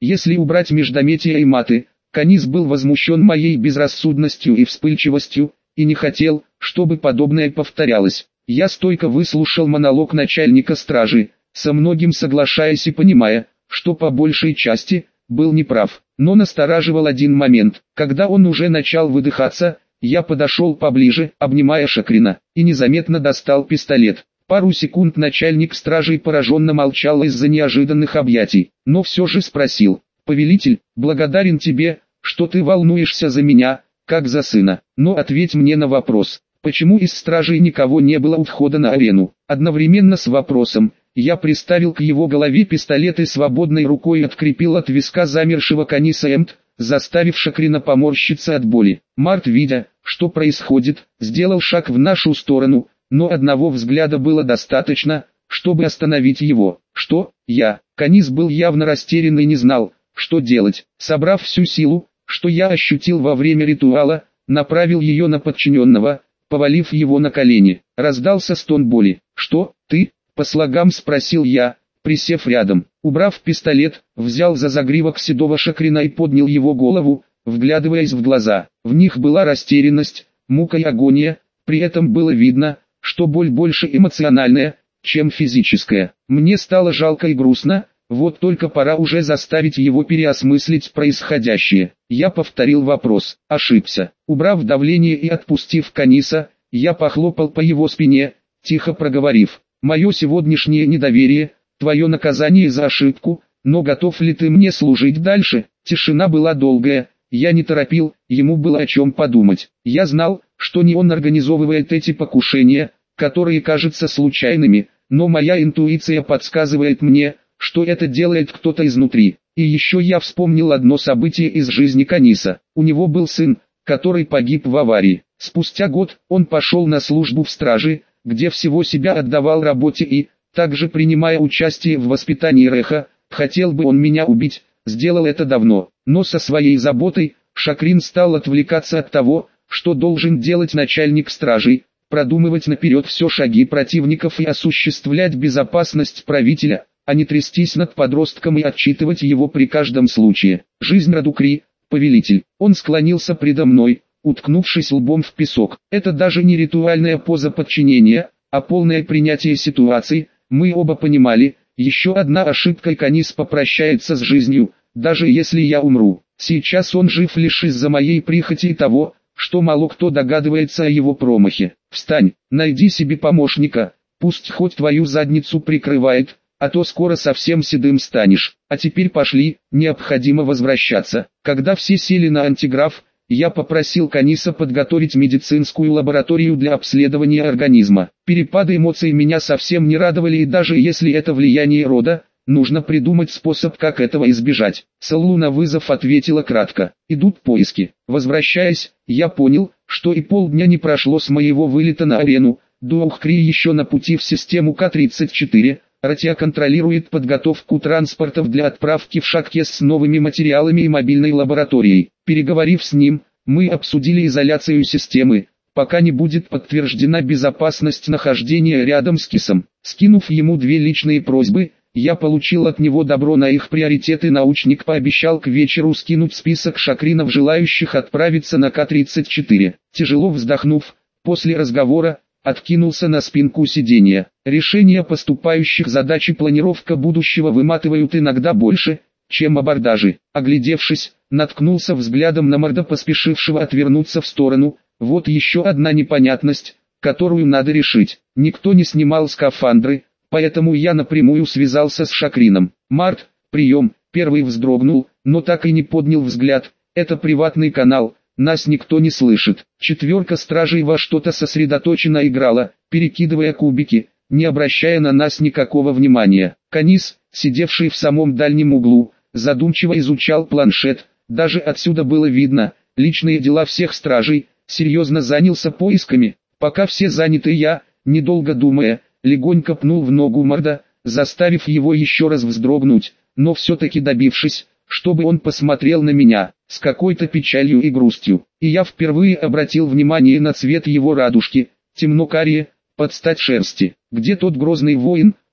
Если убрать междометия и маты, Канис был возмущен моей безрассудностью и вспыльчивостью, и не хотел, чтобы подобное повторялось. Я стойко выслушал монолог начальника стражи, со многим соглашаясь и понимая, что по большей части был неправ. Но настораживал один момент. Когда он уже начал выдыхаться, я подошел поближе, обнимая Шакрина, и незаметно достал пистолет. Пару секунд начальник стражи пораженно молчал из-за неожиданных объятий, но все же спросил: «Повелитель, благодарен тебе, что ты волнуешься за меня, как за сына, но ответь мне на вопрос, почему из стражей никого не было у входа на арену?» Одновременно с вопросом, я приставил к его голове пистолет и свободной рукой открепил от виска замершего Каниса Эмт, заставив Шакрина поморщиться от боли. Март, видя, что происходит, сделал шаг в нашу сторону, но одного взгляда было достаточно, чтобы остановить его. «Что?» Я. Канис был явно растерян и не знал, что делать. Собрав всю силу, что я ощутил во время ритуала, направил ее на подчиненного, повалив его на колени. Раздался стон боли. «Что, ты?» — по слогам спросил я, присев рядом. Убрав пистолет, взял за загривок седого Шакрина и поднял его голову, вглядываясь в глаза. В них была растерянность, мука и агония, при этом было видно, что боль больше эмоциональная, чем физическая. Мне стало жалко и грустно, вот только пора уже заставить его переосмыслить происходящее. Я повторил вопрос, ошибся. Убрав давление и отпустив Каниса, я похлопал по его спине, тихо проговорив: «Мое сегодняшнее недоверие, твое наказание за ошибку, но готов ли ты мне служить дальше?» Тишина была долгая, я не торопил, ему было о чем подумать. Я знал, что не он организовывает эти покушения, которые кажутся случайными, но моя интуиция подсказывает мне, что это делает кто-то изнутри. И еще я вспомнил одно событие из жизни Каниса. У него был сын, который погиб в аварии. Спустя год он пошел на службу в страже, где всего себя отдавал работе и, также принимая участие в воспитании Реха, хотел бы он меня убить, сделал это давно. Но со своей заботой, Шакрин стал отвлекаться от того, что должен делать начальник стражей, продумывать наперед все шаги противников и осуществлять безопасность правителя, а не трястись над подростком и отчитывать его при каждом случае. «Жизнь Радукри, повелитель». Он склонился предо мной, уткнувшись лбом в песок. Это даже не ритуальная поза подчинения, а полное принятие ситуации. Мы оба понимали, еще одна ошибка и Канис попрощается с жизнью, даже если я умру. Сейчас он жив лишь из-за моей прихоти и того, что мало кто догадывается о его промахе. «Встань, найди себе помощника, пусть хоть твою задницу прикрывает, а то скоро совсем седым станешь. А теперь пошли, необходимо возвращаться». Когда все сели на антиграф, я попросил Каниса подготовить медицинскую лабораторию для обследования организма. Перепады эмоций меня совсем не радовали, и даже если это влияние рода, нужно придумать способ, как этого избежать. Саллу на вызов ответила кратко: «Идут поиски». Возвращаясь, я понял, что и полдня не прошло с моего вылета на арену. Дуохкри еще на пути в систему К-34. Ратия контролирует подготовку транспортов для отправки в Шаккес с новыми материалами и мобильной лабораторией. Переговорив с ним, мы обсудили изоляцию системы, пока не будет подтверждена безопасность нахождения рядом с Кисом. Скинув ему две личные просьбы, я получил от него добро на их приоритеты. Научник пообещал к вечеру скинуть список шакринов, желающих отправиться на К-34. Тяжело вздохнув, после разговора, откинулся на спинку сиденья. Решение поступающих задач и планировка будущего выматывают иногда больше, чем абордажи. Оглядевшись, наткнулся взглядом на Марда, поспешившего отвернуться в сторону. Вот еще одна непонятность, которую надо решить. Никто не снимал скафандры, поэтому я напрямую связался с Шакрином. «Март, прием!» Первый вздрогнул, но так и не поднял взгляд. «Это приватный канал, нас никто не слышит». Четверка стражей во что-то сосредоточенно играла, перекидывая кубики, не обращая на нас никакого внимания. Канис, сидевший в самом дальнем углу, задумчиво изучал планшет. Даже отсюда было видно, личные дела всех стражей, серьезно занялся поисками. Пока все заняты, я, недолго думая, легонько пнул в ногу Марда, заставив его еще раз вздрогнуть, но все-таки добившись, чтобы он посмотрел на меня, с какой-то печалью и грустью. И я впервые обратил внимание на цвет его радужки, темно-карие, под стать шерсти. Где тот грозный воин,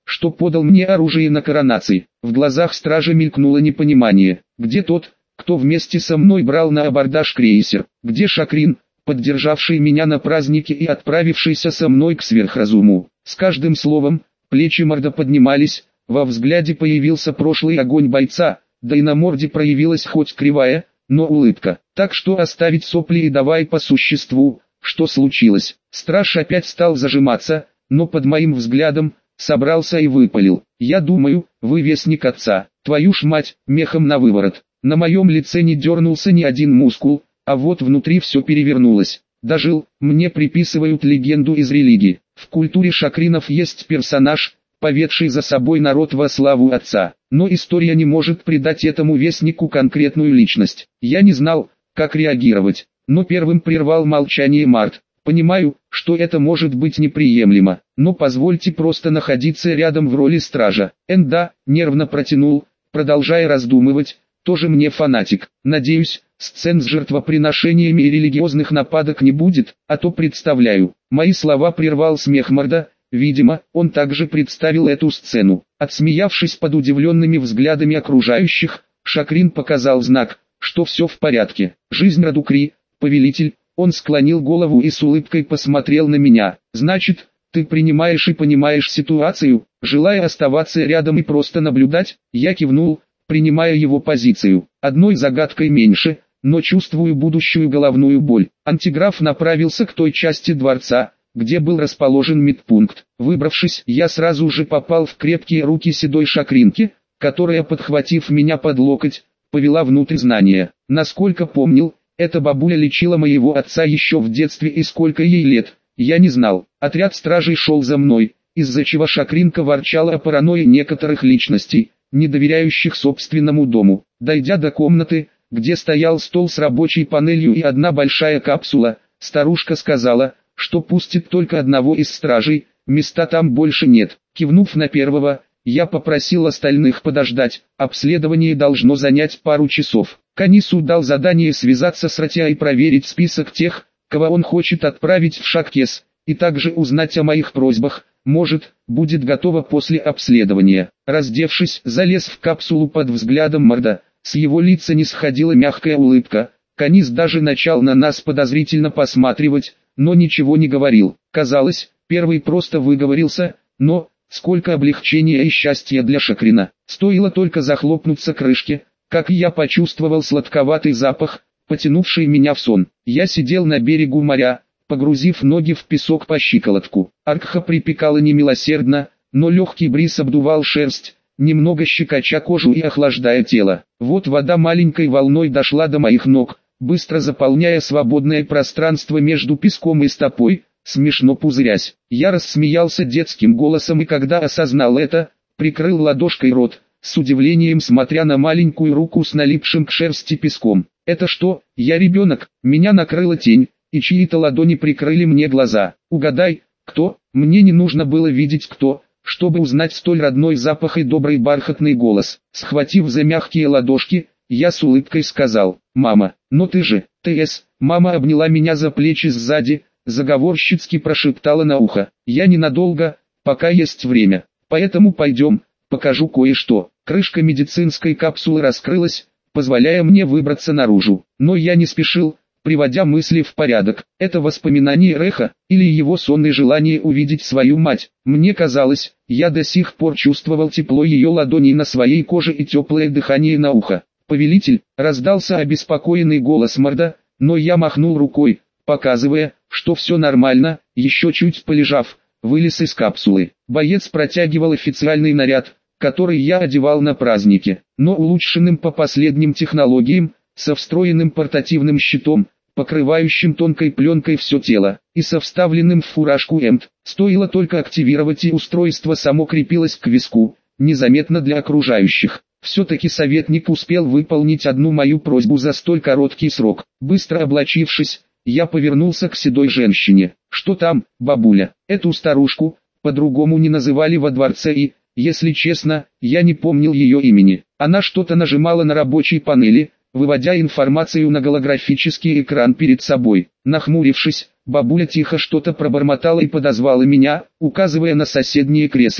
что подал мне оружие на коронации. В глазах стража мелькнуло непонимание. Где тот, кто вместе со мной брал на абордаж крейсер? Где Шакрин, поддержавший меня на празднике и отправившийся со мной к сверхразуму? С каждым словом, плечи Морда поднимались, во взгляде появился прошлый огонь бойца, да и на морде проявилась хоть кривая, но улыбка. Так что оставить сопли и давай по существу. Что случилось? Страж опять стал зажиматься, но под моим взглядом собрался и выпалил. Я думаю, вы вестник отца. Твою ж мать, мехом на выворот. На моем лице не дернулся ни один мускул, а вот внутри все перевернулось. Дожил, мне приписывают легенду из религии. В культуре шакринов есть персонаж, поведший за собой народ во славу отца. Но история не может придать этому вестнику конкретную личность. Я не знал, как реагировать, но первым прервал молчание Март. Понимаю, что это может быть неприемлемо, но позвольте просто находиться рядом в роли стража. Да, нервно протянул, продолжая раздумывать, тоже мне фанатик. Надеюсь, сцен с жертвоприношениями и религиозных нападок не будет, а то представляю. Мои слова прервал смех Морда. Видимо, он также представил эту сцену. Отсмеявшись под удивленными взглядами окружающих, Шакрин показал знак, что все в порядке. Жизнь Радукри, повелитель. Он склонил голову и с улыбкой посмотрел на меня. Значит, ты принимаешь и понимаешь ситуацию, желая оставаться рядом и просто наблюдать? Я кивнул, принимая его позицию. Одной загадкой меньше, но чувствую будущую головную боль. Антиграф направился к той части дворца, где был расположен медпункт. Выбравшись, я сразу же попал в крепкие руки седой Шакринки, которая, подхватив меня под локоть, повела внутрь здания. Насколько помнил, эта бабуля лечила моего отца еще в детстве, и сколько ей лет, я не знал. Отряд стражей шел за мной, из-за чего Шакринка ворчала о паранойи некоторых личностей, не доверяющих собственному дому. Дойдя до комнаты, где стоял стол с рабочей панелью и одна большая капсула, старушка сказала, что пустит только одного из стражей, места там больше нет. Кивнув на первого, я попросил остальных подождать, обследование должно занять пару часов. Канису дал задание связаться с Ратиа и проверить список тех, кого он хочет отправить в Шаккес, и также узнать о моих просьбах, может, будет готово после обследования. Раздевшись, залез в капсулу под взглядом Морда, с его лица не сходила мягкая улыбка. Канис даже начал на нас подозрительно посматривать, но ничего не говорил. Казалось, первый просто выговорился, но сколько облегчения и счастья для Шакрина. Стоило только захлопнуться крышке, как я почувствовал сладковатый запах, потянувший меня в сон. Я сидел на берегу моря, погрузив ноги в песок по щиколотку. Аркха припекала немилосердно, но легкий бриз обдувал шерсть, немного щекоча кожу и охлаждая тело. Вот вода маленькой волной дошла до моих ног, быстро заполняя свободное пространство между песком и стопой, смешно пузырясь. Я рассмеялся детским голосом, и когда осознал это, прикрыл ладошкой рот, с удивлением смотря на маленькую руку с налипшим к шерсти песком. Это что, я ребенок? Меня накрыла тень, и чьи-то ладони прикрыли мне глаза. Угадай, кто? Мне не нужно было видеть кто, чтобы узнать столь родной запах и добрый бархатный голос. Схватив за мягкие ладошки, я с улыбкой сказал: «Мама, но ты же, ТС». Мама обняла меня за плечи сзади, заговорщицки прошептала на ухо: «Я ненадолго, пока есть время, поэтому пойдем, покажу кое-что». Крышка медицинской капсулы раскрылась, позволяя мне выбраться наружу, но я не спешил, приводя мысли в порядок. Это воспоминание Реха, или его сонное желание увидеть свою мать? Мне казалось, я до сих пор чувствовал тепло ее ладоней на своей коже и теплое дыхание на ухо. «Повелитель», — раздался обеспокоенный голос Морда, но я махнул рукой, показывая, что все нормально. Еще чуть полежав, вылез из капсулы. Боец протягивал официальный наряд, который я одевал на празднике, но улучшенным по последним технологиям, со встроенным портативным щитом, покрывающим тонкой пленкой все тело, и со вставленным в фуражку эмт. Стоило только активировать, и устройство само крепилось к виску, незаметно для окружающих. Все-таки советник успел выполнить одну мою просьбу за столь короткий срок. Быстро облачившись, я повернулся к седой женщине. «Что там, бабуля?» Эту старушку, по-другому не называли во дворце, и, если честно, я не помнил ее имени. Она что-то нажимала на рабочей панели, выводя информацию на голографический экран перед собой. Нахмурившись, бабуля тихо что-то пробормотала и подозвала меня, указывая на соседнее кресло.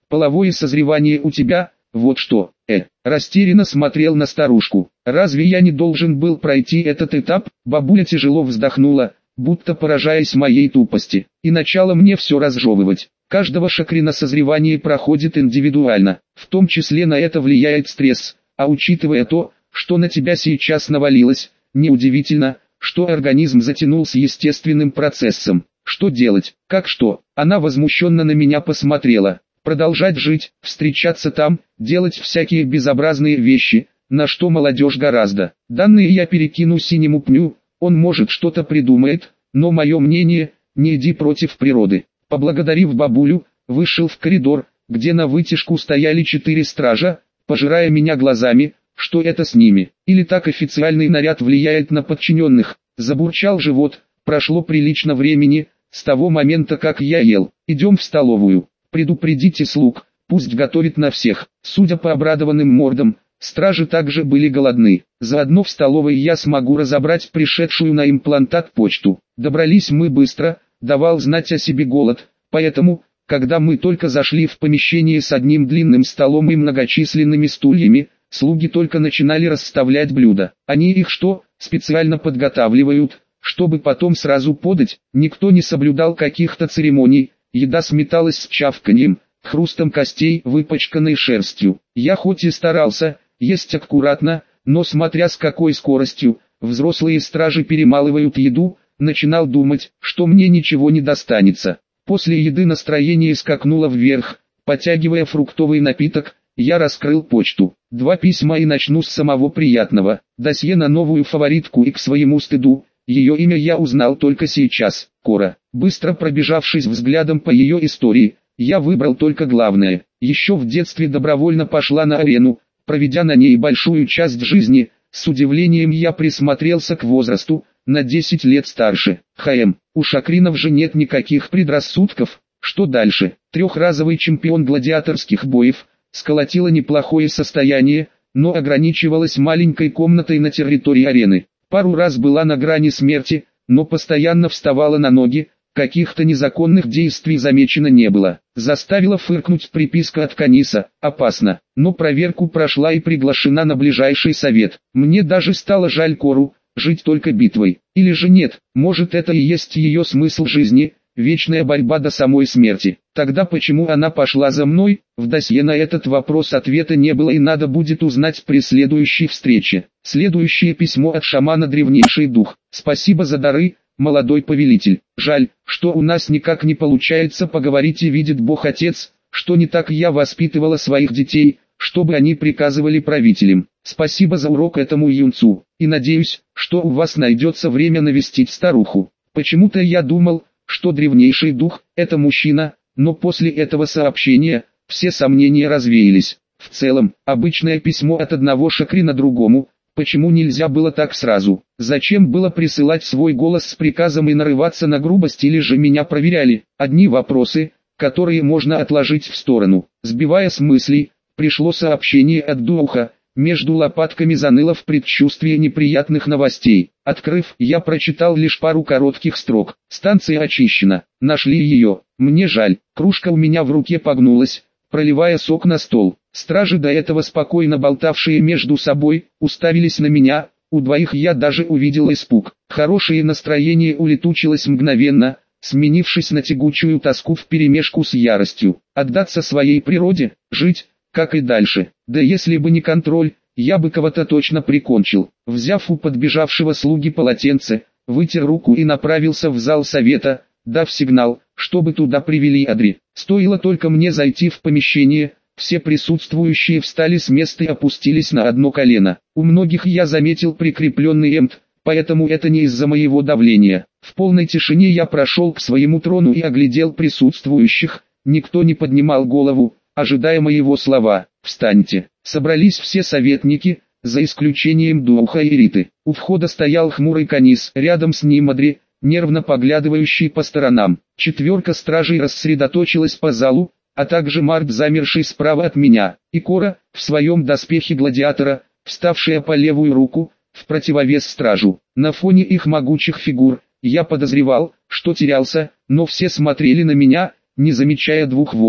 половое созревание у тебя, вот что, растерянно смотрел на старушку. Разве я не должен был пройти этот этап? Бабуля тяжело вздохнула, будто поражаясь моей тупости, и начала мне все разжевывать. Каждого шакрина созревание проходит индивидуально, в том числе на это влияет стресс, а учитывая то, что на тебя сейчас навалилось, неудивительно, что организм затянул с естественным процессом. Что делать? Как что? Она возмущенно на меня посмотрела. Продолжать жить, встречаться там, делать всякие безобразные вещи, на что молодежь гораздо. Данные я перекину синему пню, он может что-то придумает, но мое мнение, не иди против природы. Поблагодарив бабулю, вышел в коридор, где на вытяжку стояли 4 стража, пожирая меня глазами. Что это с ними? Или так официальный наряд влияет на подчиненных? Забурчал живот, прошло прилично времени, с того момента как я ел. Идем в столовую, предупредите слуг, пусть готовит на всех. Судя по обрадованным мордам, стражи также были голодны. Заодно в столовой я смогу разобрать пришедшую на имплантат почту. Добрались мы быстро, давал знать о себе голод, поэтому, когда мы только зашли в помещение с одним длинным столом и многочисленными стульями, слуги только начинали расставлять блюда. Они их что, специально подготавливают, чтобы потом сразу подать? Никто не соблюдал каких-то церемоний, еда сметалась с чавканьем, хрустом костей, выпачканной шерстью. Я хоть и старался есть аккуратно, но смотря с какой скоростью взрослые стражи перемалывают еду, начинал думать, что мне ничего не достанется. После еды настроение скакнуло вверх, потягивая фруктовый напиток. Я раскрыл почту. 2 письма и начну с самого приятного. Досье на новую фаворитку, и к своему стыду, ее имя я узнал только сейчас. Кора. Быстро пробежавшись взглядом по ее истории, я выбрал только главное. Еще в детстве добровольно пошла на арену, проведя на ней большую часть жизни. С удивлением я присмотрелся к возрасту, на 10 лет старше. У шакринов же нет никаких предрассудков. Что дальше? 3-разовый чемпион гладиаторских боев. Сколотила неплохое состояние, но ограничивалась маленькой комнатой на территории арены. Пару раз была на грани смерти, но постоянно вставала на ноги, каких-то незаконных действий замечено не было. Заставила фыркнуть приписка от Каниса, опасно, но проверку прошла и приглашена на ближайший совет. Мне даже стало жаль Кору, жить только битвой. Или же нет, может это и есть ее смысл жизни, вечная борьба до самой смерти. Тогда почему она пошла за мной? В досье на этот вопрос ответа не было, и надо будет узнать при следующей встрече. Следующее письмо от шамана «Древнейший дух». Спасибо за дары, молодой повелитель. Жаль, что у нас никак не получается поговорить, и видит Бог Отец, что не так я воспитывала своих детей, чтобы они приказывали правителям. Спасибо за урок этому юнцу, и надеюсь, что у вас найдется время навестить старуху. Почему-то я думал, что древнейший дух – это мужчина, но после этого сообщения, все сомнения развеялись. В целом, обычное письмо от одного шакрина другому, почему нельзя было так сразу? Зачем было присылать свой голос с приказом и нарываться на грубость, или же меня проверяли? Одни вопросы, которые можно отложить в сторону. Сбивая с мыслей, пришло сообщение от духа. Между лопатками заныло в предчувствии неприятных новостей. Открыв, я прочитал лишь пару коротких строк. Станция очищена. Нашли ее. Мне жаль. Кружка у меня в руке погнулась, проливая сок на стол. Стражи, до этого спокойно болтавшие между собой, уставились на меня. У двоих я даже увидел испуг. Хорошее настроение улетучилось мгновенно, сменившись на тягучую тоску вперемешку с яростью. Отдаться своей природе, жить, как и дальше. Да если бы не контроль, я бы кого-то точно прикончил. Взяв у подбежавшего слуги полотенце, вытер руку и направился в зал совета, дав сигнал, чтобы туда привели Адри. Стоило только мне зайти в помещение, все присутствующие встали с места и опустились на одно колено. У многих я заметил прикрепленный эмт, поэтому это не из-за моего давления. В полной тишине я прошел к своему трону и оглядел присутствующих. Никто не поднимал голову, ожидая моего слова. «Встаньте!» Собрались все советники, за исключением духа и Риты. У входа стоял хмурый Канис, рядом с ним Адри, нервно поглядывающий по сторонам. 4 стражей рассредоточилась по залу, а также Март, замерший справа от меня, и Кора, в своем доспехе гладиатора, вставшая по левую руку, в противовес стражу. На фоне их могучих фигур, я подозревал, что терялся, но все смотрели на меня, не замечая 2 воинов.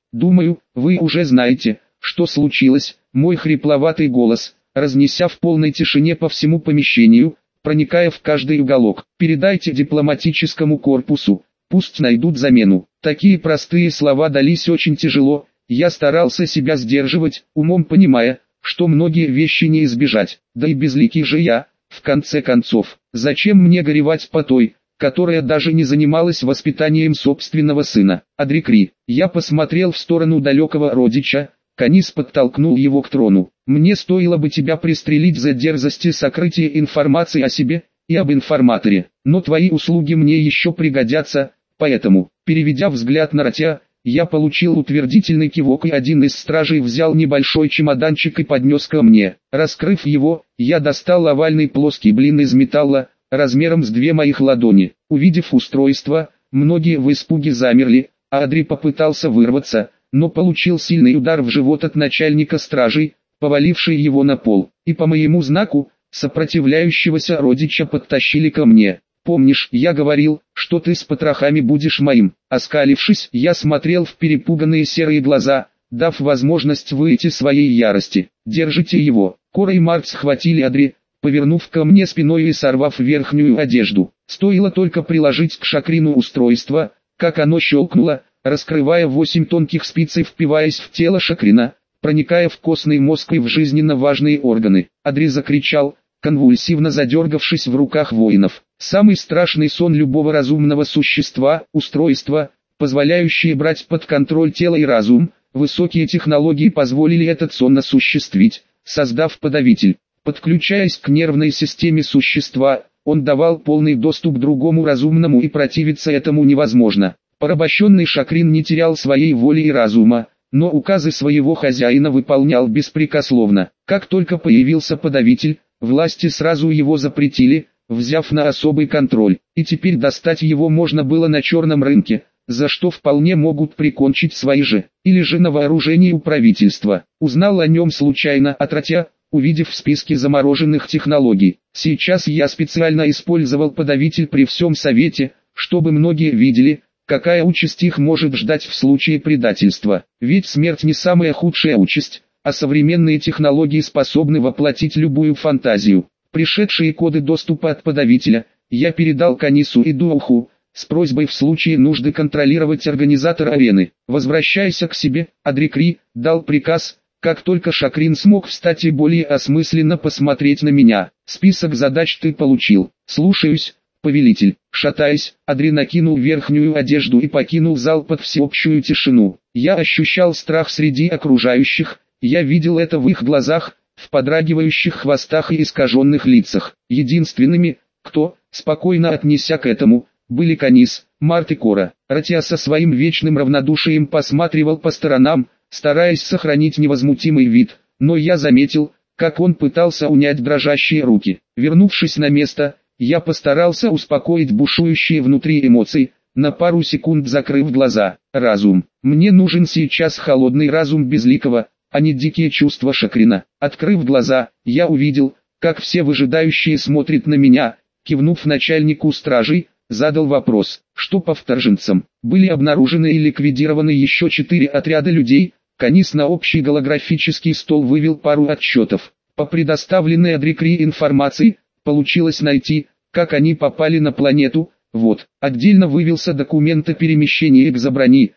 Думаю, вы уже знаете, что случилось. Мой хрипловатый голос, разнеся в полной тишине по всему помещению, проникая в каждый уголок. Передайте дипломатическому корпусу, пусть найдут замену. Такие простые слова дались очень тяжело. Я старался себя сдерживать, умом понимая, что многие вещи не избежать. Да и безликий же я, в конце концов. Зачем мне горевать по той, которая даже не занималась воспитанием собственного сына? Адрикри. Я посмотрел в сторону далекого родича. Канис подтолкнул его к трону. Мне стоило бы тебя пристрелить за дерзости сокрытия информации о себе и об информаторе, но твои услуги мне еще пригодятся, поэтому, переведя взгляд на Ратя, я получил утвердительный кивок, и один из стражей взял небольшой чемоданчик и поднес ко мне. Раскрыв его, я достал овальный плоский блин из металла, размером с 2 моих ладони. Увидев устройство, многие в испуге замерли, а Адри попытался вырваться, но получил сильный удар в живот от начальника стражей, поваливший его на пол, и по моему знаку, сопротивляющегося родича подтащили ко мне. «Помнишь, я говорил, что ты с потрохами будешь моим?» Оскалившись, я смотрел в перепуганные серые глаза, дав возможность выйти своей ярости. «Держите его!» Кора и Марк схватили Адри, повернув ко мне спиной и сорвав верхнюю одежду. Стоило только приложить к Шакрину устройство, как оно щелкнуло, раскрывая 8 тонких спиц и впиваясь в тело Шакрина, проникая в костный мозг и в жизненно важные органы. Адри закричал, конвульсивно задергавшись в руках воинов. Самый страшный сон любого разумного существа – устройство, позволяющее брать под контроль тело и разум. Высокие технологии позволили этот сон осуществить, создав подавитель. Подключаясь к нервной системе существа, он давал полный доступ к другому разумному, и противиться этому невозможно. Порабощенный Шакрин не терял своей воли и разума, но указы своего хозяина выполнял беспрекословно. Как только появился подавитель, власти сразу его запретили, взяв на особый контроль, и теперь достать его можно было на черном рынке, за что вполне могут прикончить свои же, или же на вооружении у правительства. Узнал о нем случайно от Ратя, увидев в списке замороженных технологий. Сейчас я специально использовал подавитель при всем совете, чтобы многие видели, какая участь их может ждать в случае предательства. Ведь смерть не самая худшая участь, а современные технологии способны воплотить любую фантазию. Пришедшие коды доступа от подавителя, я передал Канису и Дуоху, с просьбой в случае нужды контролировать организатор арены. «Возвращайся к себе», Адрикри дал приказ, как только Шакрин смог встать и более осмысленно посмотреть на меня. «Список задач ты получил». «Слушаюсь, повелитель». Шатаясь, Адри накинул верхнюю одежду и покинул зал под всеобщую тишину. Я ощущал страх среди окружающих, я видел это в их глазах, в подрагивающих хвостах и искаженных лицах. Единственными, кто, спокойно отнеся к этому, были Канис, Март и Кора. Ратя со своим вечным равнодушием посматривал по сторонам, стараясь сохранить невозмутимый вид, но я заметил, как он пытался унять дрожащие руки. Вернувшись на место, я постарался успокоить бушующие внутри эмоции, на пару секунд закрыв глаза. Разум. Мне нужен сейчас холодный разум безликого, а не дикие чувства Шакрина. Открыв глаза, я увидел, как все выжидающие смотрят на меня. Кивнув начальнику стражей, задал вопрос, что по вторженцам. Были обнаружены и ликвидированы еще 4 отряда людей. Канис на общий голографический стол вывел пару отчетов. По предоставленной Адрикри информации, получилось найти, как они попали на планету. Вот, отдельно вывелся документ о перемещении экзоброни,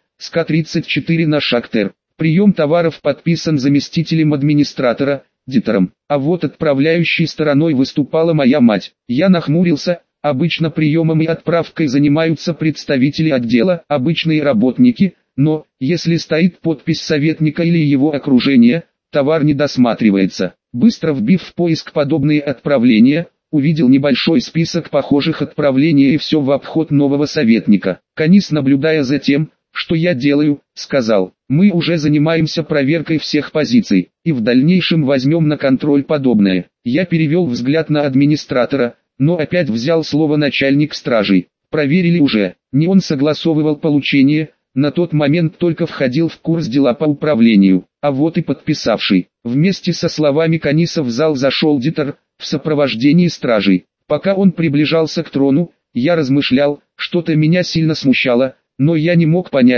СК-34 на Шактер. Прием товаров подписан заместителем администратора, Дитером. А вот отправляющей стороной выступала моя мать. Я нахмурился. Обычно приемом и отправкой занимаются представители отдела, обычные работники, но, если стоит подпись советника или его окружения, товар не досматривается. Быстро вбив в поиск подобные отправления, увидел небольшой список похожих отправлений и все в обход нового советника. Канис, наблюдая за тем, что я делаю, сказал, мы уже занимаемся проверкой всех позиций, и в дальнейшем возьмем на контроль подобное. Я перевел взгляд на администратора, но опять взял слово начальник стражей. Проверили уже, не он согласовывал получение, на тот момент только входил в курс дела по управлению, а вот и подписавший. Вместе со словами Каниса в зал зашел Дитер, в сопровождении стражей. Пока он приближался к трону, я размышлял, что-то меня сильно смущало, но я не мог понять,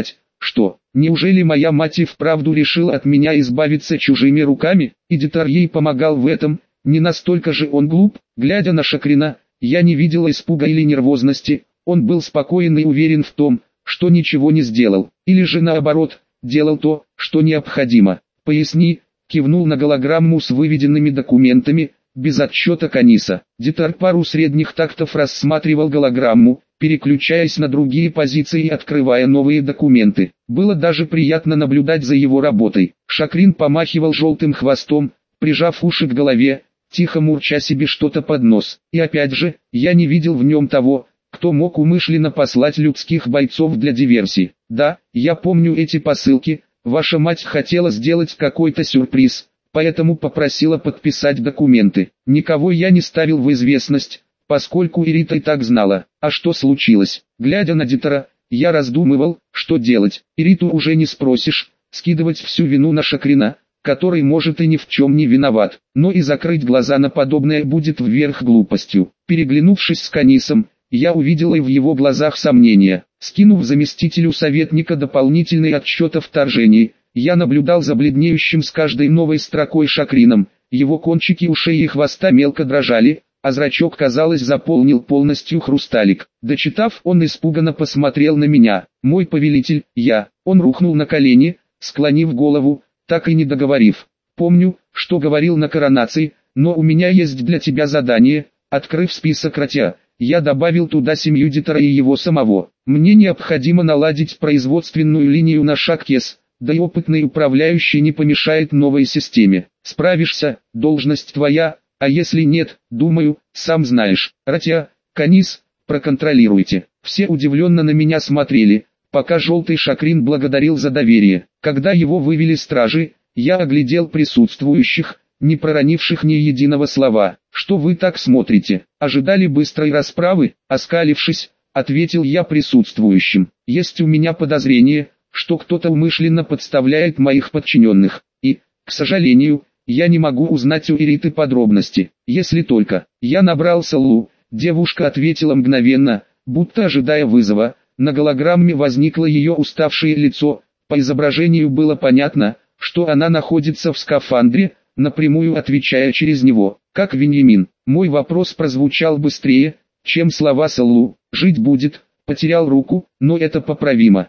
Что, неужели моя мать и вправду решила от меня избавиться чужими руками? Эдитор ей помогал в этом, не настолько же он глуп. Глядя на Шакрина, я не видел испуга или нервозности, он был спокоен и уверен в том, что ничего не сделал, или же наоборот, делал то, что необходимо. «Поясни», кивнул на голограмму с выведенными документами, без отчета Каниса. Эдитор пару средних тактов рассматривал голограмму, переключаясь на другие позиции и открывая новые документы. Было даже приятно наблюдать за его работой. Шакрин помахивал желтым хвостом, прижав уши к голове, тихо мурча себе что-то под нос. И опять же, я не видел в нем того, кто мог умышленно послать людских бойцов для диверсии. Да, я помню эти посылки, ваша мать хотела сделать какой-то сюрприз, поэтому попросила подписать документы. Никого я не ставил в известность, поскольку Ирита и так знала. А что случилось? Глядя на Дитера, я раздумывал, что делать. Ириту уже не спросишь, скидывать всю вину на Шакрина, который может и ни в чем не виноват, но и закрыть глаза на подобное будет вверх глупостью. Переглянувшись с Канисом, я увидел и в его глазах сомнения. Скинув заместителю советника дополнительный отчет о вторжении, я наблюдал за бледнеющим с каждой новой строкой Шакрином. Его кончики ушей и хвоста мелко дрожали, а зрачок, казалось, заполнил полностью хрусталик. Дочитав, он испуганно посмотрел на меня. «Мой повелитель, я». Он рухнул на колени, склонив голову, так и не договорив. «Помню, что говорил на коронации, но у меня есть для тебя задание». Открыв список Ратия, я добавил туда семью Дитера и его самого. Мне необходимо наладить производственную линию на Шаккес, да и опытный управляющий не помешает новой системе. Справишься, должность твоя, а если нет, думаю, сам знаешь. Ратия, Канис, проконтролируйте. Все удивленно на меня смотрели, пока желтый Шакрин благодарил за доверие. Когда его вывели стражи, я оглядел присутствующих, не проронивших ни единого слова. «Что вы так смотрите? Ожидали быстрой расправы?» Оскалившись, ответил я присутствующим. «Есть у меня подозрение, что кто-то умышленно подставляет моих подчиненных, и, к сожалению, я не могу узнать у Ириты подробности. Если только...» Я набрал Саллу, девушка ответила мгновенно, будто ожидая вызова. На голограмме возникло ее уставшее лицо, по изображению было понятно, что она находится в скафандре, напрямую отвечая через него. «Как Веньямин?» Мой вопрос прозвучал быстрее, чем слова Саллу. «Жить будет», потерял руку, но это поправимо.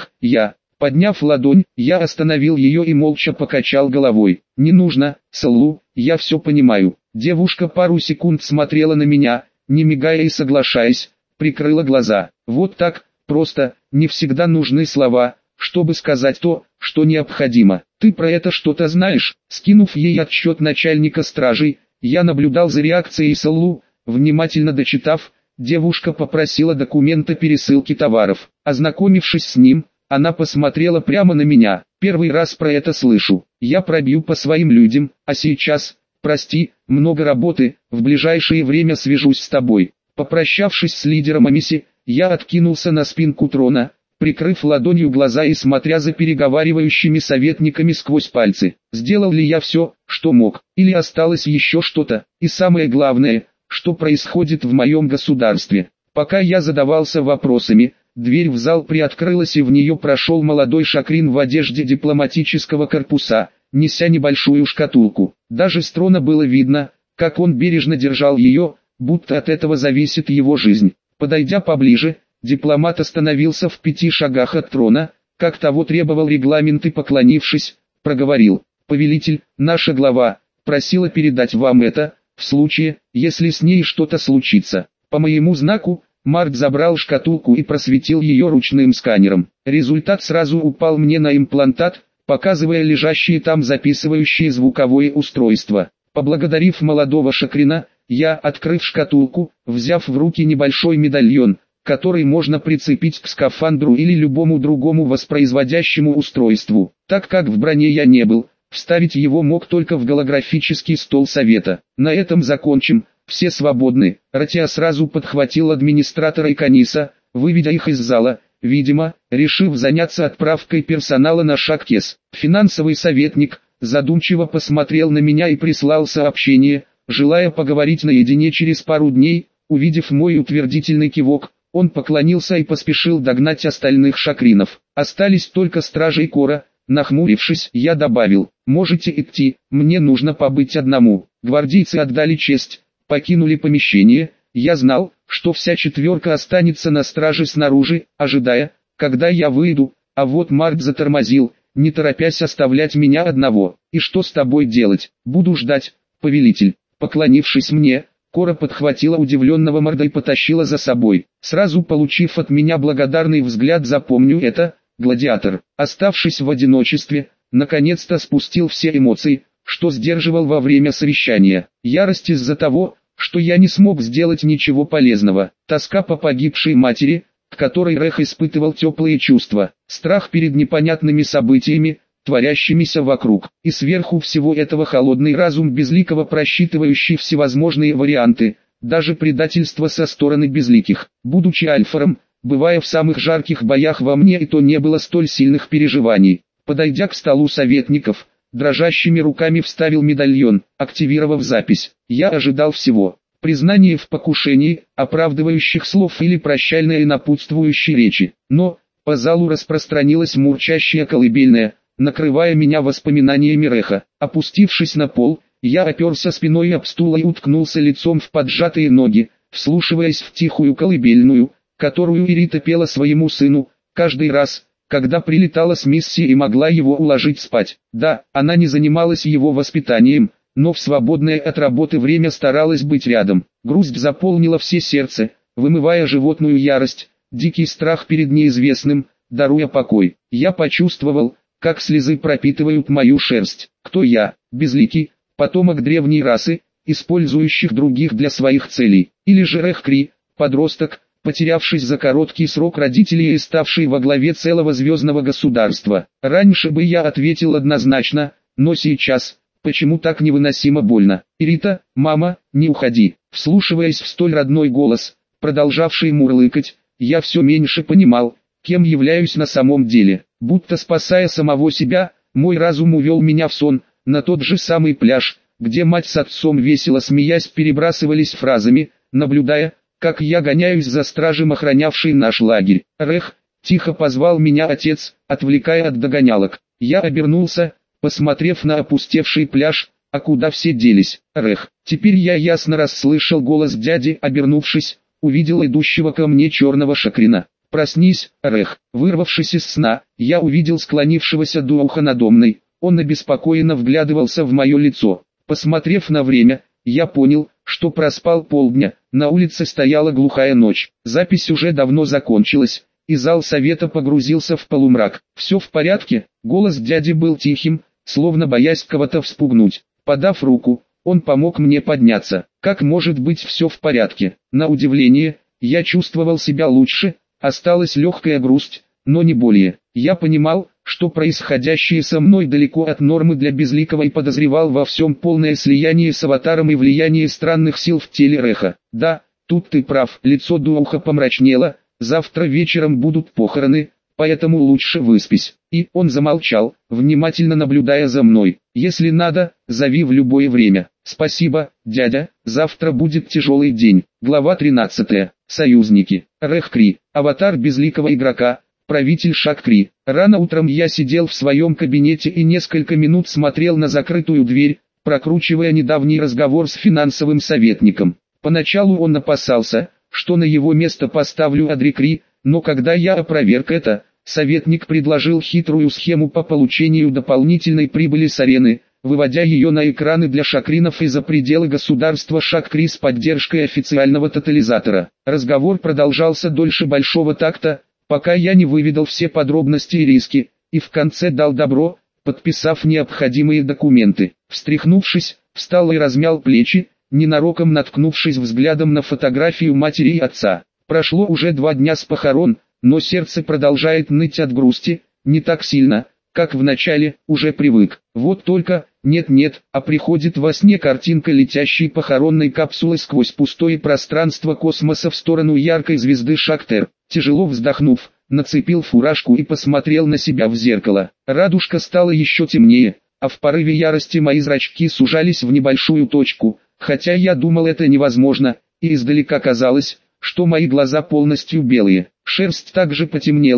Я. Подняв ладонь, я остановил ее и молча покачал головой. «Не нужно, Саллу, я все понимаю». Девушка пару секунд смотрела на меня, не мигая и соглашаясь, прикрыла глаза. Вот так, просто, не всегда нужны слова, чтобы сказать то, что необходимо. «Ты про это что-то знаешь?» Скинув ей отчет начальника стражей, я наблюдал за реакцией Саллу. Внимательно дочитав, девушка попросила документа пересылки товаров. Ознакомившись с ним, она посмотрела прямо на меня. «Первый раз про это слышу. Я пробью по своим людям, а сейчас, прости, много работы, в ближайшее время свяжусь с тобой». Попрощавшись с лидером Амиси, я откинулся на спинку трона, прикрыв ладонью глаза и смотря за переговаривающими советниками сквозь пальцы. Сделал ли я все, что мог, или осталось еще что-то, и самое главное, что происходит в моем государстве. Пока я задавался вопросами, дверь в зал приоткрылась и в нее прошел молодой Шакрин в одежде дипломатического корпуса, неся небольшую шкатулку. Даже с трона было видно, как он бережно держал ее, будто от этого зависит его жизнь. Подойдя поближе, дипломат остановился в 5 шагах от трона, как того требовал регламент, и, поклонившись, проговорил: «Повелитель, наша глава, просила передать вам это, в случае, если с ней что-то случится». По моему знаку, Марк забрал шкатулку и просветил ее ручным сканером. Результат сразу упал мне на имплантат, показывая лежащие там записывающие звуковое устройство. Поблагодарив молодого Шакрина, я, открыв шкатулку, взяв в руки небольшой медальон, который можно прицепить к скафандру или любому другому воспроизводящему устройству. Так как в броне я не был, вставить его мог только в голографический стол совета. На этом закончим, все свободны. Ратия сразу подхватил администратора и Каниса, выведя их из зала, видимо, решив заняться отправкой персонала на Шаккес. Финансовый советник задумчиво посмотрел на меня и прислал сообщение, желая поговорить наедине через пару дней. Увидев мой утвердительный кивок, он поклонился и поспешил догнать остальных Шакринов. Остались только стражи и Кора. Нахмурившись, я добавил: «Можете идти, мне нужно побыть одному». Гвардейцы отдали честь, покинули помещение. Я знал, что вся четверка останется на страже снаружи, ожидая, когда я выйду, а вот Марк затормозил, не торопясь оставлять меня одного. «И что с тобой делать?» «Буду ждать, повелитель». Поклонившись мне, Кора подхватила удивленного Марда и потащила за собой. Сразу получив от меня благодарный взгляд: «Запомню это, гладиатор». Оставшись в одиночестве, наконец-то спустил все эмоции, что сдерживал во время совещания. Ярость из-за того, что я не смог сделать ничего полезного. Тоска по погибшей матери, к которой Рех испытывал теплые чувства. Страх перед непонятными событиями, творящимися вокруг. И сверху всего этого холодный разум безликого, просчитывающий всевозможные варианты, даже предательство со стороны безликих. Будучи альфаром, бывая в самых жарких боях, во мне и то не было столь сильных переживаний. Подойдя к столу советников, дрожащими руками вставил медальон, активировав запись. Я ожидал всего: признание в покушении, оправдывающих слов или прощальной и напутствующей речи. Но по залу распространилась мурчащая колыбельная, накрывая меня воспоминаниями Реха. Опустившись на пол, я оперся спиной об стул и уткнулся лицом в поджатые ноги, вслушиваясь в тихую колыбельную, которую Ирита пела своему сыну, каждый раз, когда прилетала с миссией и могла его уложить спать. Да, она не занималась его воспитанием, но в свободное от работы время старалась быть рядом. Грусть заполнила все сердце, вымывая животную ярость, дикий страх перед неизвестным, даруя покой. Я почувствовал, как слезы пропитывают мою шерсть. Кто я? Безликий, потомок древней расы, использующих других для своих целей. Или же Рех Кри, подросток, потерявшись за короткий срок родителей и ставший во главе целого звездного государства. Раньше бы я ответил однозначно, но сейчас, почему так невыносимо больно? «Ирита, мама, не уходи». Вслушиваясь в столь родной голос, продолжавший мурлыкать, я все меньше понимал, кем являюсь на самом деле. Будто спасая самого себя, мой разум увел меня в сон, на тот же самый пляж, где мать с отцом, весело смеясь, перебрасывались фразами, наблюдая, как я гоняюсь за стражем, охранявший наш лагерь. «Рех!» — тихо позвал меня отец, отвлекая от догонялок. Я обернулся, посмотрев на опустевший пляж, а куда все делись? «Рех!» Теперь я ясно расслышал голос дяди. Обернувшись, увидел идущего ко мне черного шакрина. «Проснись, Рех!» Вырвавшись из сна, я увидел склонившегося духа надо мной. Он обеспокоенно вглядывался в мое лицо. Посмотрев на время, я понял, что проспал полдня. На улице стояла глухая ночь. Запись уже давно закончилась, и зал совета погрузился в полумрак. «Все в порядке?» Голос дяди был тихим, словно боясь кого-то вспугнуть. Подав руку, он помог мне подняться. «Как может быть все в порядке?» На удивление, я чувствовал себя лучше. Осталась легкая грусть, но не более. Я понимал, что происходящее со мной далеко от нормы для безликого, и подозревал во всем полное слияние с аватаром и влияние странных сил в теле Реха. «Да, тут ты прав». Лицо духа помрачнело. «Завтра вечером будут похороны, поэтому лучше выспись». И он замолчал, внимательно наблюдая за мной. «Если надо, зови в любое время». «Спасибо, дядя, завтра будет тяжелый день». Глава 13. Союзники. Рех Кри, аватар безликого игрока, правитель Шак-Кри. Рано утром я сидел в своем кабинете и несколько минут смотрел на закрытую дверь, прокручивая недавний разговор с финансовым советником. Поначалу он опасался, что на его место поставлю Адрикри, но когда я опроверг это, советник предложил хитрую схему по получению дополнительной прибыли с арены, выводя ее на экраны для шакринов и за пределы государства Шак-Кри с поддержкой официального тотализатора. Разговор продолжался дольше большого такта, пока я не выведал все подробности и риски, и в конце дал добро, подписав необходимые документы. Встряхнувшись, встал и размял плечи, ненароком наткнувшись взглядом на фотографию матери и отца. Прошло уже 2 дня с похорон, но сердце продолжает ныть от грусти, не так сильно, как в начале, уже привык. Вот только, нет-нет, а приходит во сне картинка летящей похоронной капсулы сквозь пустое пространство космоса в сторону яркой звезды Шактер. Тяжело вздохнув, нацепил фуражку и посмотрел на себя в зеркало. Радужка стала еще темнее, а в порыве ярости мои зрачки сужались в небольшую точку, хотя я думал, это невозможно, и издалека казалось, что мои глаза полностью белые. Шерсть также потемнела,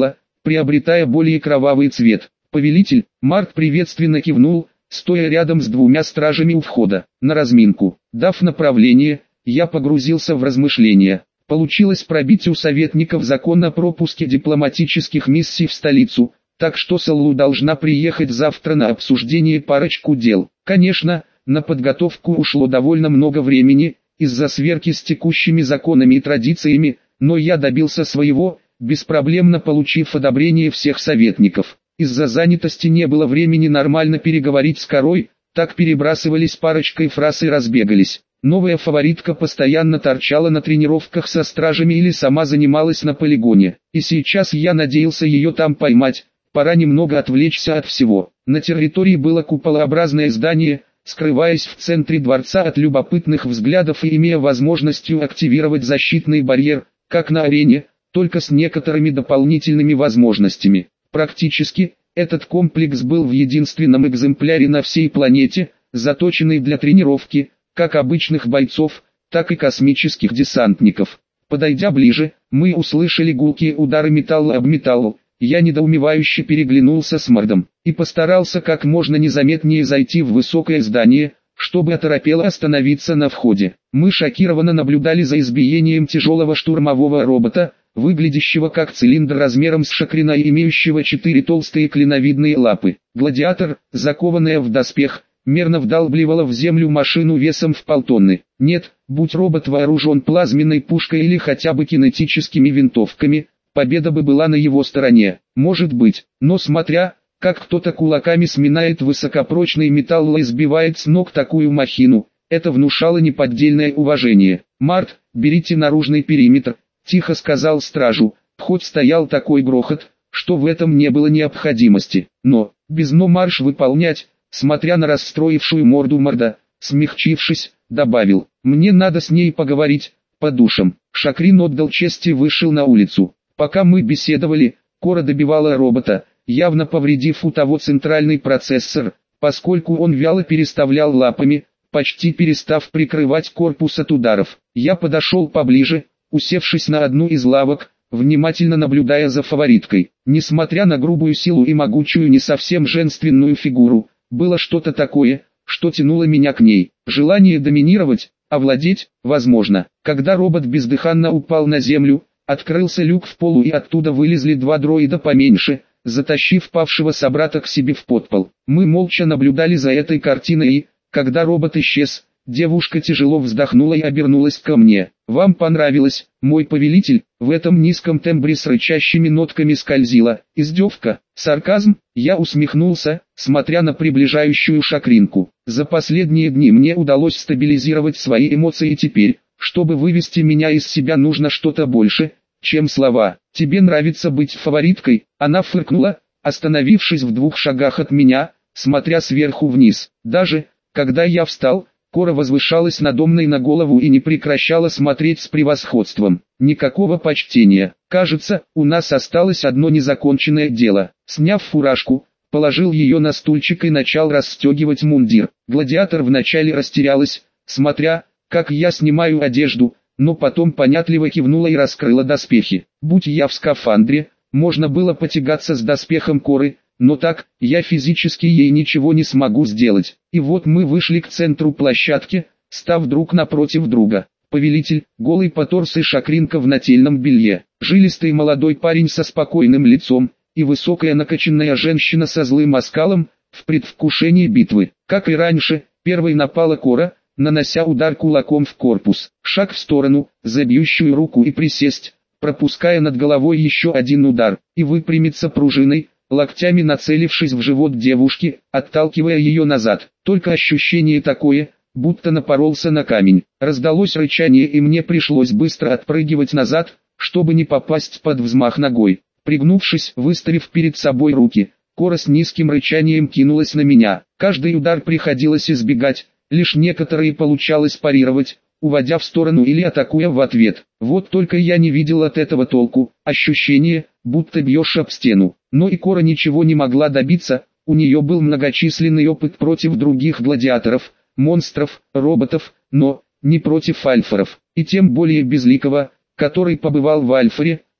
приобретая более кровавый цвет. «Повелитель», Марк приветственно кивнул, стоя рядом с двумя стражами у входа. На разминку, дав направление, я погрузился в размышления. Получилось пробить у советников закон о пропуске дипломатических миссий в столицу, так что Саллу должна приехать завтра на обсуждение парочку дел. Конечно, на подготовку ушло довольно много времени, из-за сверки с текущими законами и традициями, но я добился своего, беспроблемно получив одобрение всех советников. Из-за занятости не было времени нормально переговорить с корой, так перебрасывались парочкой фраз и разбегались. Новая фаворитка постоянно торчала на тренировках со стражами или сама занималась на полигоне, и сейчас я надеялся ее там поймать. Пора немного отвлечься от всего. На территории было куполообразное здание, скрываясь в центре дворца от любопытных взглядов и имея возможностью активировать защитный барьер, как на арене, только с некоторыми дополнительными возможностями. Практически, этот комплекс был в единственном экземпляре на всей планете, заточенный для тренировки, как обычных бойцов, так и космических десантников. Подойдя ближе, мы услышали гулкие удары металла об металл. Я недоумевающе переглянулся с Мордом и постарался как можно незаметнее зайти в высокое здание, чтобы оторопело остановиться на входе. Мы шокированно наблюдали за избиением тяжелого штурмового робота, выглядящего как цилиндр размером с шакрина и имеющего 4 толстые клиновидные лапы. Гладиатор, закованная в доспех, мерно вдалбливала в землю машину весом в полтонны. Нет, будь робот вооружен плазменной пушкой или хотя бы кинетическими винтовками, победа бы была на его стороне. Может быть, но смотря, как кто-то кулаками сминает высокопрочный металл и сбивает с ног такую махину, это внушало неподдельное уважение. «Март, берите наружный периметр», — тихо сказал стражу, хоть стоял такой грохот, что в этом не было необходимости. Но, без «но» марш выполнять, смотря на расстроившую морду Морда, смягчившись, добавил: «Мне надо с ней поговорить, по душам». Шакрин отдал честь и вышел на улицу. Пока мы беседовали, Кора добивала робота, явно повредив у того центральный процессор, поскольку он вяло переставлял лапами, почти перестав прикрывать корпус от ударов. Я подошел поближе, усевшись на одну из лавок, внимательно наблюдая за фавориткой. Несмотря на грубую силу и могучую не совсем женственную фигуру, было что-то такое, что тянуло меня к ней. Желание доминировать, овладеть, возможно. Когда робот бездыханно упал на землю, открылся люк в полу и оттуда вылезли два дроида поменьше, затащив павшего собрата к себе в подпол. Мы молча наблюдали за этой картиной и, когда робот исчез, девушка тяжело вздохнула и обернулась ко мне. «Вам понравилось, мой повелитель?» В этом низком тембре с рычащими нотками скользила издевка, сарказм. Я усмехнулся, смотря на приближающую шакринку. За последние дни мне удалось стабилизировать свои эмоции и теперь, чтобы вывести меня из себя, нужно что-то больше, чем слова. «Тебе нравится быть фавориткой?» Она фыркнула, остановившись в 2 шагах от меня, смотря сверху вниз. Даже, когда я встал, Кора возвышалась надо мной на голову и не прекращала смотреть с превосходством. Никакого почтения. «Кажется, у нас осталось одно незаконченное дело». Сняв фуражку, положил ее на стульчик и начал расстегивать мундир. Гладиатор вначале растерялась, смотря, как я снимаю одежду, но потом понятливо кивнула и раскрыла доспехи. Будь я в скафандре, можно было потягаться с доспехом Коры, но так, я физически ей ничего не смогу сделать. И вот мы вышли к центру площадки, став друг напротив друга. Повелитель, голый по торс и шакринка в нательном белье, жилистый молодой парень со спокойным лицом, и высокая накачанная женщина со злым оскалом, в предвкушении битвы. Как и раньше, первой напала Кора, нанося удар кулаком в корпус. Шаг в сторону, за бьющую руку и присесть, пропуская над головой еще один удар, и выпрямиться пружиной, локтями нацелившись в живот девушки, отталкивая ее назад. Только ощущение такое, будто напоролся на камень. Раздалось рычание и мне пришлось быстро отпрыгивать назад, чтобы не попасть под взмах ногой. Пригнувшись, выставив перед собой руки, Кора с низким рычанием кинулась на меня. Каждый удар приходилось избегать, лишь некоторые получалось парировать, уводя в сторону или атакуя в ответ. Вот только я не видел от этого толку, ощущение, будто бьешь об стену. Но и Кора ничего не могла добиться, у нее был многочисленный опыт против других гладиаторов, монстров, роботов, но не против альфаров, и тем более Безликого, который побывал в Альфаре,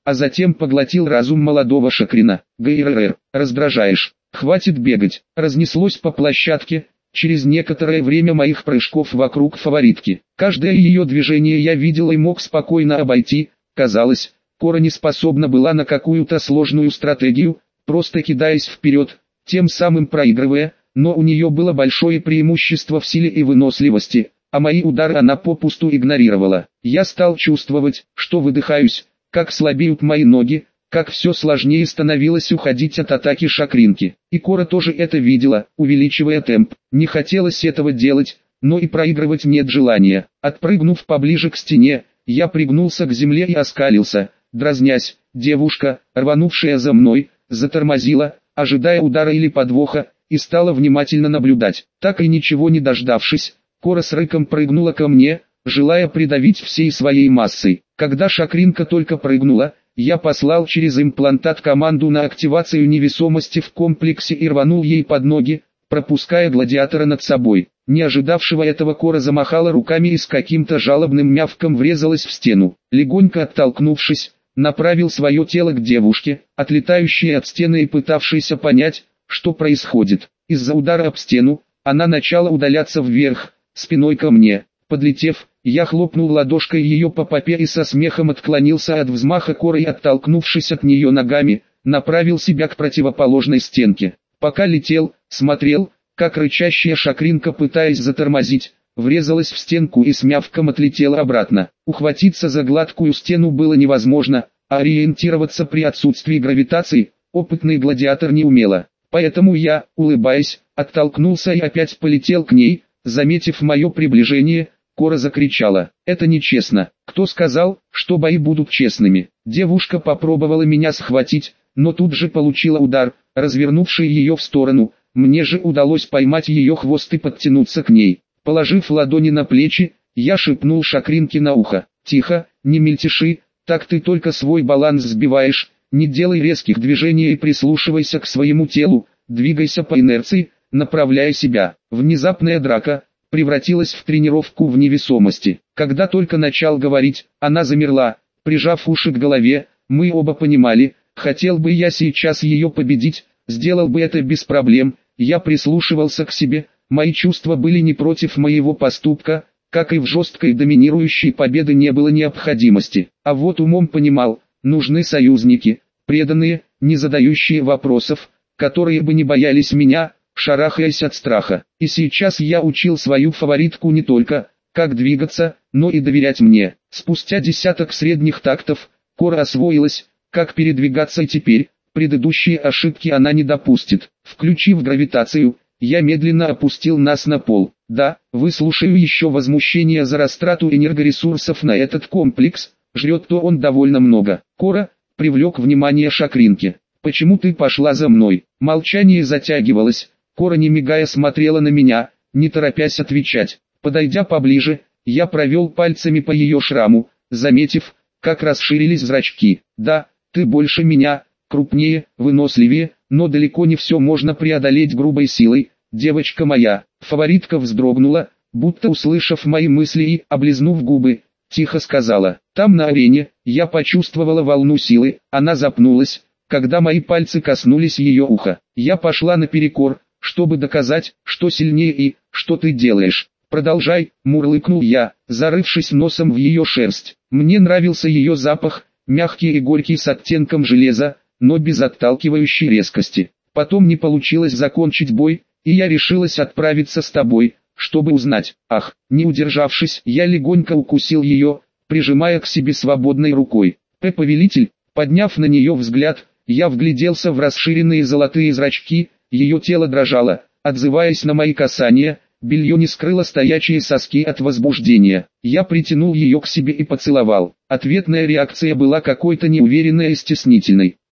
а затем поглотил разум молодого Шакрина. «ГРР, раздражаешь, хватит бегать», разнеслось по площадке. Через некоторое время моих прыжков вокруг фаворитки. Каждое ее движение я видел и мог спокойно обойти. Казалось, Кора не способна была на какую-то сложную стратегию, просто кидаясь вперед, тем самым проигрывая, но у нее было большое преимущество в силе и выносливости, а мои удары она попусту игнорировала. Я стал чувствовать, что выдыхаюсь, как слабеют мои ноги, как все сложнее становилось уходить от атаки Шакринки. И Кора тоже это видела, увеличивая темп. Не хотелось этого делать, но и проигрывать нет желания. Отпрыгнув поближе к стене, я пригнулся к земле и оскалился, дразнясь. Девушка, рванувшая за мной, затормозила, ожидая удара или подвоха, и стала внимательно наблюдать. Так и ничего не дождавшись, Кора с рыком прыгнула ко мне, желая придавить всей своей массой. Когда Шакринка только прыгнула, я послал через имплантат команду на активацию невесомости в комплексе и рванул ей под ноги, пропуская гладиатора над собой. Не ожидавшего этого Кора замахала руками и с каким-то жалобным мявком врезалась в стену. Легонько оттолкнувшись, направил свое тело к девушке, отлетающей от стены и пытавшейся понять, что происходит. Из-за удара об стену, она начала удаляться вверх, спиной ко мне. Подлетев, я хлопнул ладошкой ее по попе и со смехом отклонился от взмаха Коры и, оттолкнувшись от нее ногами, направил себя к противоположной стенке. Пока летел, смотрел, как рычащая Шакринка, пытаясь затормозить, врезалась в стенку и с мявком отлетела обратно. Ухватиться за гладкую стену было невозможно, а ориентироваться при отсутствии гравитации опытный гладиатор не умела. Поэтому я, улыбаясь, оттолкнулся и опять полетел к ней. Заметив мое приближение, Кора закричала: «Это нечестно! Кто сказал, что бои будут честными?» Девушка попробовала меня схватить, но тут же получила удар, развернувший ее в сторону. Мне же удалось поймать ее хвост и подтянуться к ней. Положив ладони на плечи, я шепнул Шакринке на ухо: «Тихо, не мельтеши, так ты только свой баланс сбиваешь, не делай резких движений и прислушивайся к своему телу, двигайся по инерции, направляя себя». Внезапная драка превратилась в тренировку в невесомости. Когда только начал говорить, она замерла, прижав уши к голове. Мы оба понимали, хотел бы я сейчас ее победить, сделал бы это без проблем. Я прислушивался к себе, мои чувства были не против моего поступка, как и в жесткой доминирующей победы не было необходимости. А вот умом понимал, нужны союзники, преданные, не задающие вопросов, которые бы не боялись меня, шарахаясь от страха. И сейчас я учил свою фаворитку не только, как двигаться, но и доверять мне. Спустя десяток средних тактов, Кора освоилась, как передвигаться, и теперь предыдущие ошибки она не допустит. Включив гравитацию, я медленно опустил нас на пол. Да, выслушаю еще возмущение за растрату энергоресурсов на этот комплекс, жрет-то он довольно много. Кора привлек внимание Шакринки. «Почему ты пошла за мной?» Молчание затягивалось. Кора, не мигая, смотрела на меня, не торопясь отвечать. Подойдя поближе, я провел пальцами по ее шраму, заметив, как расширились зрачки. «Да, ты больше меня, крупнее, выносливее, но далеко не все можно преодолеть грубой силой, девочка моя». Фаворитка вздрогнула, будто услышав мои мысли, и, облизнув губы, тихо сказала: «Там на арене, я почувствовала волну силы». Она запнулась, когда мои пальцы коснулись ее уха. Я пошла наперекор, чтобы доказать, что сильнее и, что ты делаешь. «Продолжай», мурлыкнул я, зарывшись носом в ее шерсть. Мне нравился ее запах, мягкий и горький с оттенком железа, но без отталкивающей резкости. Потом не получилось закончить бой, и я решилась отправиться с тобой, чтобы узнать. Ах, не удержавшись, я легонько укусил ее, прижимая к себе свободной рукой. Повелитель, подняв на нее взгляд, я вгляделся в расширенные золотые зрачки. Ее тело дрожало, отзываясь на мои касания, белье не скрыло стоячие соски от возбуждения. Я притянул ее к себе и поцеловал. Ответная реакция была какой-то неуверенной и стеснительной.